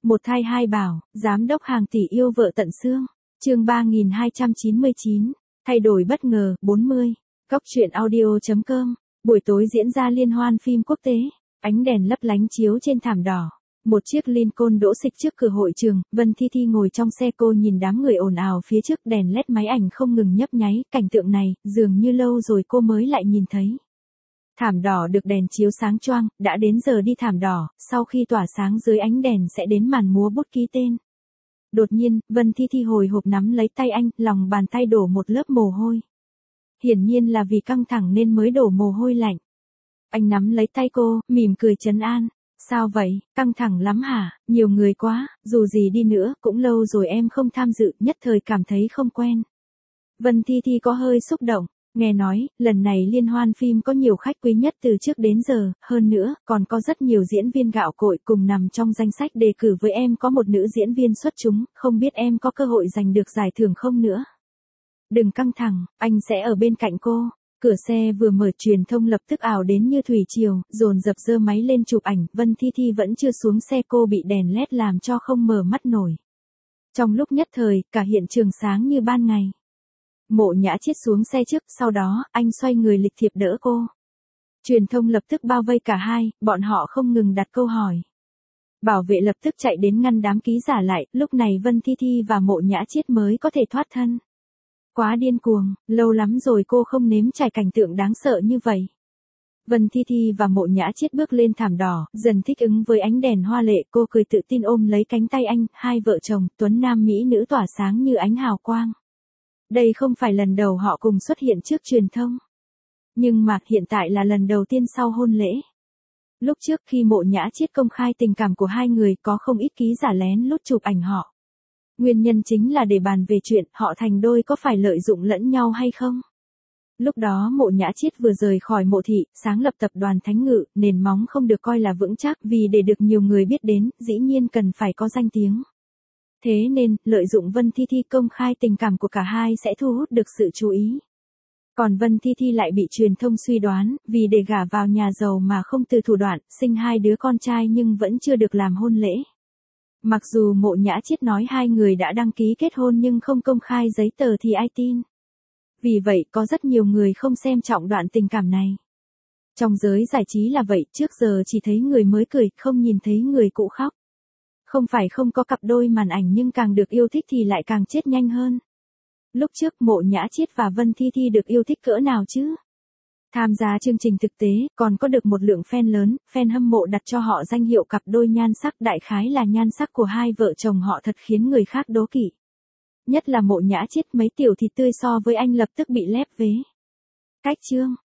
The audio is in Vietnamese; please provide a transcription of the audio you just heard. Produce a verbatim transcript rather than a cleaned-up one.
Một thai hai bảo, giám đốc hàng tỷ yêu vợ tận xương. Chương ba nghìn hai trăm chín mươi chín, thay đổi bất ngờ, bốn mươi. Góc truyện audio chấm com. Buổi tối diễn ra liên hoan phim quốc tế, ánh đèn lấp lánh chiếu trên thảm đỏ. Một chiếc Lincoln đỗ xịch trước cửa hội trường, Vân Thi Thi ngồi trong xe, cô nhìn đám người ồn ào phía trước, đèn led máy ảnh không ngừng nhấp nháy, cảnh tượng này, dường như lâu rồi cô mới lại nhìn thấy. Thảm đỏ được đèn chiếu sáng choang, đã đến giờ đi thảm đỏ, sau khi tỏa sáng dưới ánh đèn sẽ đến màn múa bút ký tên. Đột nhiên, Vân Thi Thi hồi hộp nắm lấy tay anh, lòng bàn tay đổ một lớp mồ hôi. Hiển nhiên là vì căng thẳng nên mới đổ mồ hôi lạnh. Anh nắm lấy tay cô, mỉm cười trấn an. Sao vậy, căng thẳng lắm hả, nhiều người quá, dù gì đi nữa, cũng lâu rồi em không tham dự, nhất thời cảm thấy không quen. Vân Thi Thi có hơi xúc động, nghe nói, lần này liên hoan phim có nhiều khách quý nhất từ trước đến giờ, hơn nữa, còn có rất nhiều diễn viên gạo cội cùng nằm trong danh sách đề cử với em, có một nữ diễn viên xuất chúng, không biết em có cơ hội giành được giải thưởng không nữa. Đừng căng thẳng, anh sẽ ở bên cạnh cô. Cửa xe vừa mở, truyền thông lập tức ào đến như thủy triều, dồn dập giơ máy lên chụp ảnh. Vân Thi Thi vẫn chưa xuống xe, cô bị đèn led làm cho không mở mắt nổi. Trong lúc nhất thời, cả hiện trường sáng như ban ngày. Mộ Nhã Chiết xuống xe trước, sau đó, anh xoay người lịch thiệp đỡ cô. Truyền thông lập tức bao vây cả hai, bọn họ không ngừng đặt câu hỏi. Bảo vệ lập tức chạy đến ngăn đám ký giả lại, lúc này Vân Thi Thi và Mộ Nhã Chiết mới có thể thoát thân. Quá điên cuồng, lâu lắm rồi cô không nếm trải cảnh tượng đáng sợ như vậy. Vân Thi Thi và Mộ Nhã Chiết bước lên thảm đỏ, dần thích ứng với ánh đèn hoa lệ, cô cười tự tin ôm lấy cánh tay anh, hai vợ chồng, tuấn nam mỹ nữ tỏa sáng như ánh hào quang. Đây không phải lần đầu họ cùng xuất hiện trước truyền thông. Nhưng mà hiện tại là lần đầu tiên sau hôn lễ. Lúc trước khi Mộ Nhã Chiết công khai tình cảm của hai người, có không ít ký giả lén lút chụp ảnh họ. Nguyên nhân chính là để bàn về chuyện họ thành đôi có phải lợi dụng lẫn nhau hay không. Lúc đó Mộ Nhã Chiết vừa rời khỏi Mộ thị, sáng lập tập đoàn Thánh Ngự, nền móng không được coi là vững chắc, vì để được nhiều người biết đến, dĩ nhiên cần phải có danh tiếng. Thế nên, lợi dụng Vân Thi Thi công khai tình cảm của cả hai sẽ thu hút được sự chú ý. Còn Vân Thi Thi lại bị truyền thông suy đoán, vì để gả vào nhà giàu mà không từ thủ đoạn, sinh hai đứa con trai nhưng vẫn chưa được làm hôn lễ. Mặc dù Mộ Nhã Chiết nói hai người đã đăng ký kết hôn nhưng không công khai giấy tờ thì ai tin. Vì vậy có rất nhiều người không xem trọng đoạn tình cảm này. Trong giới giải trí là vậy, trước giờ chỉ thấy người mới cười, không nhìn thấy người cũ khóc. Không phải không có cặp đôi màn ảnh nhưng càng được yêu thích thì lại càng chết nhanh hơn. Lúc trước Mộ Nhã Chiết và Vân Thi Thi được yêu thích cỡ nào chứ? Tham gia chương trình thực tế, còn có được một lượng fan lớn, fan hâm mộ đặt cho họ danh hiệu cặp đôi nhan sắc, đại khái là nhan sắc của hai vợ chồng họ thật khiến người khác đố kỵ. Nhất là Mộ Nhã Chiết, mấy tiểu thịt tươi so với anh lập tức bị lép vế. Cách chương,